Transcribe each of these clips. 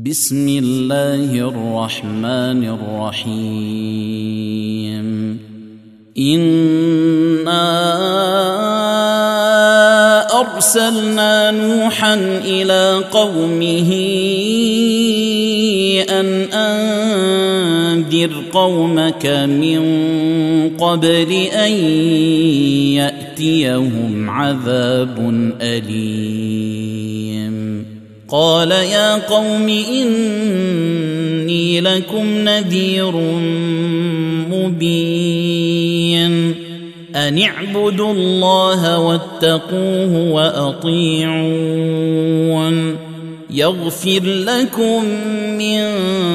بسم الله الرحمن الرحيم. إنا أرسلنا نوحا إلى قومه أن أنذر قومك من قبل أن يأتيهم عذاب أليم. قال يا قوم إني لكم نذير مبين أن اعبدوا الله واتقوه وأطيعون يغفر لكم من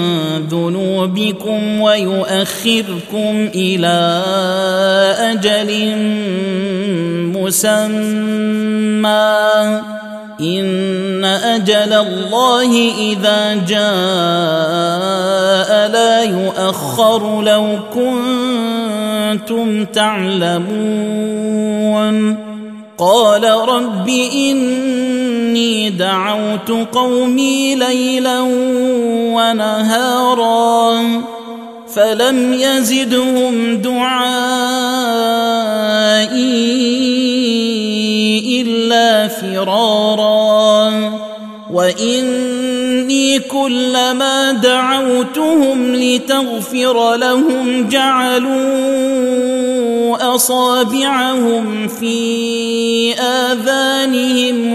ذنوبكم ويؤخركم إلى أجل مسمى إن أجل الله إذا جاء لا يؤخر لو كنتم تعلمون. قال رب إني دعوت قومي ليلا ونهارا فلم يزدهم دعائي إلا فرارا وإني كلما دعوتهم لتغفر لهم جعلوا أصابعهم في آذانهم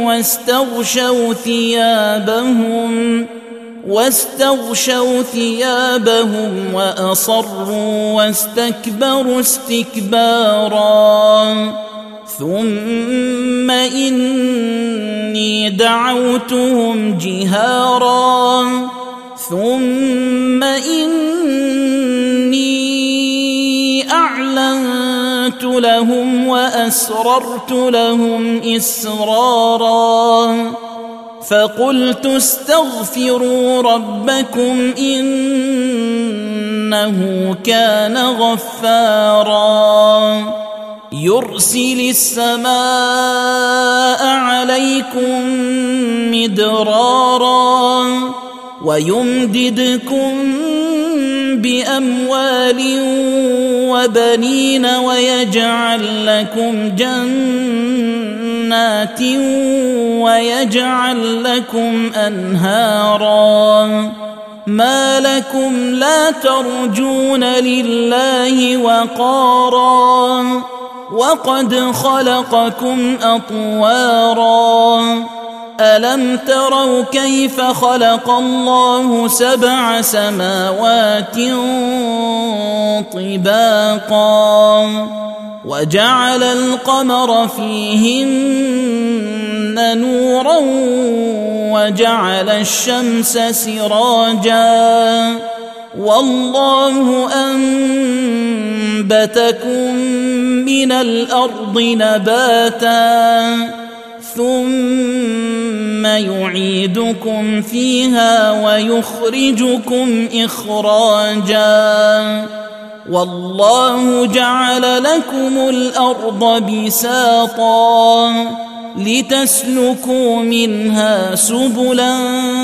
واستغشوا ثيابهم وأصروا واستكبروا استكبارا ثم إني دعوتهم جهارا ثم إني أعلنت لهم وأسررت لهم إسرارا فقلت استغفروا ربكم إنه كان غفارا يرسل السماء عليكم مدرارا ويمددكم بأموال وبنين ويجعل لكم جنات ويجعل لكم أنهارا ما لكم لا ترجون لله وقارا وقد خلقكم أطوارا ألم تروا كيف خلق الله 7 سماوات طباقا وجعل القمر فيهن نورا وجعل الشمس سراجا والله أنبتكم من الأرض نباتا ثم يعيدكم فيها ويخرجكم إخراجا والله جعل لكم الأرض بساطا لتسلكوا منها سبلا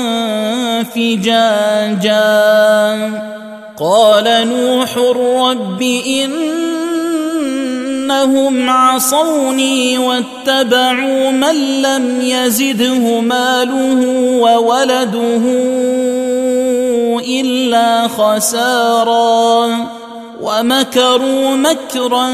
فجاجا قال نوح رب إنهم عصوني واتبعوا من لم يزده ماله وولده إلا خسارا ومكروا مكرا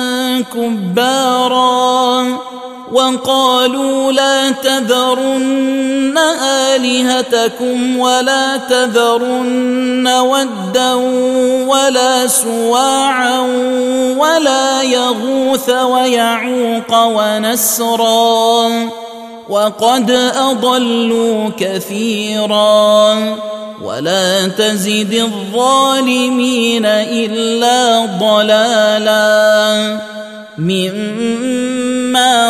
كبارا وقالوا لا تذرن آلهتكم ولا تذرن ودا ولا سواعا ولا يغوث ويعوق ونسرا وقد أضلوا كثيرا ولا تزد الظالمين إلا ضلالا مما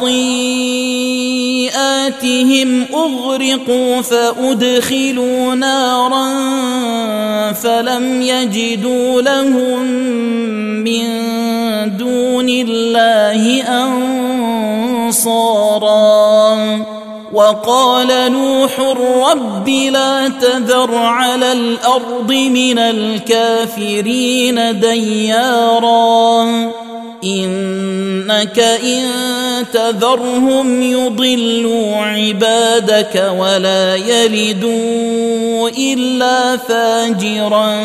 خطيئاتهم أغرقوا فأدخلوا نارا فلم يجدوا لهم من دون الله أنصارا وقال نوح رب لا تذر على الأرض من الكافرين ديارا إنك إن تذرهم يضلوا عبادك ولا يلدوا إلا فاجرا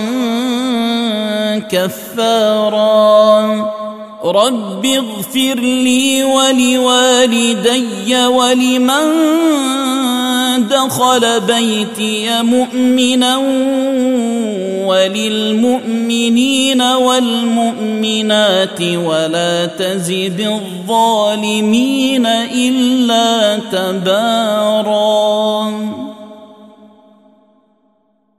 كفارا رب اغفر لي ولوالدي ولمن دخل بيتي مؤمنا وللمؤمنين والمؤمنات ولا تزد الظالمين إلا تباراً.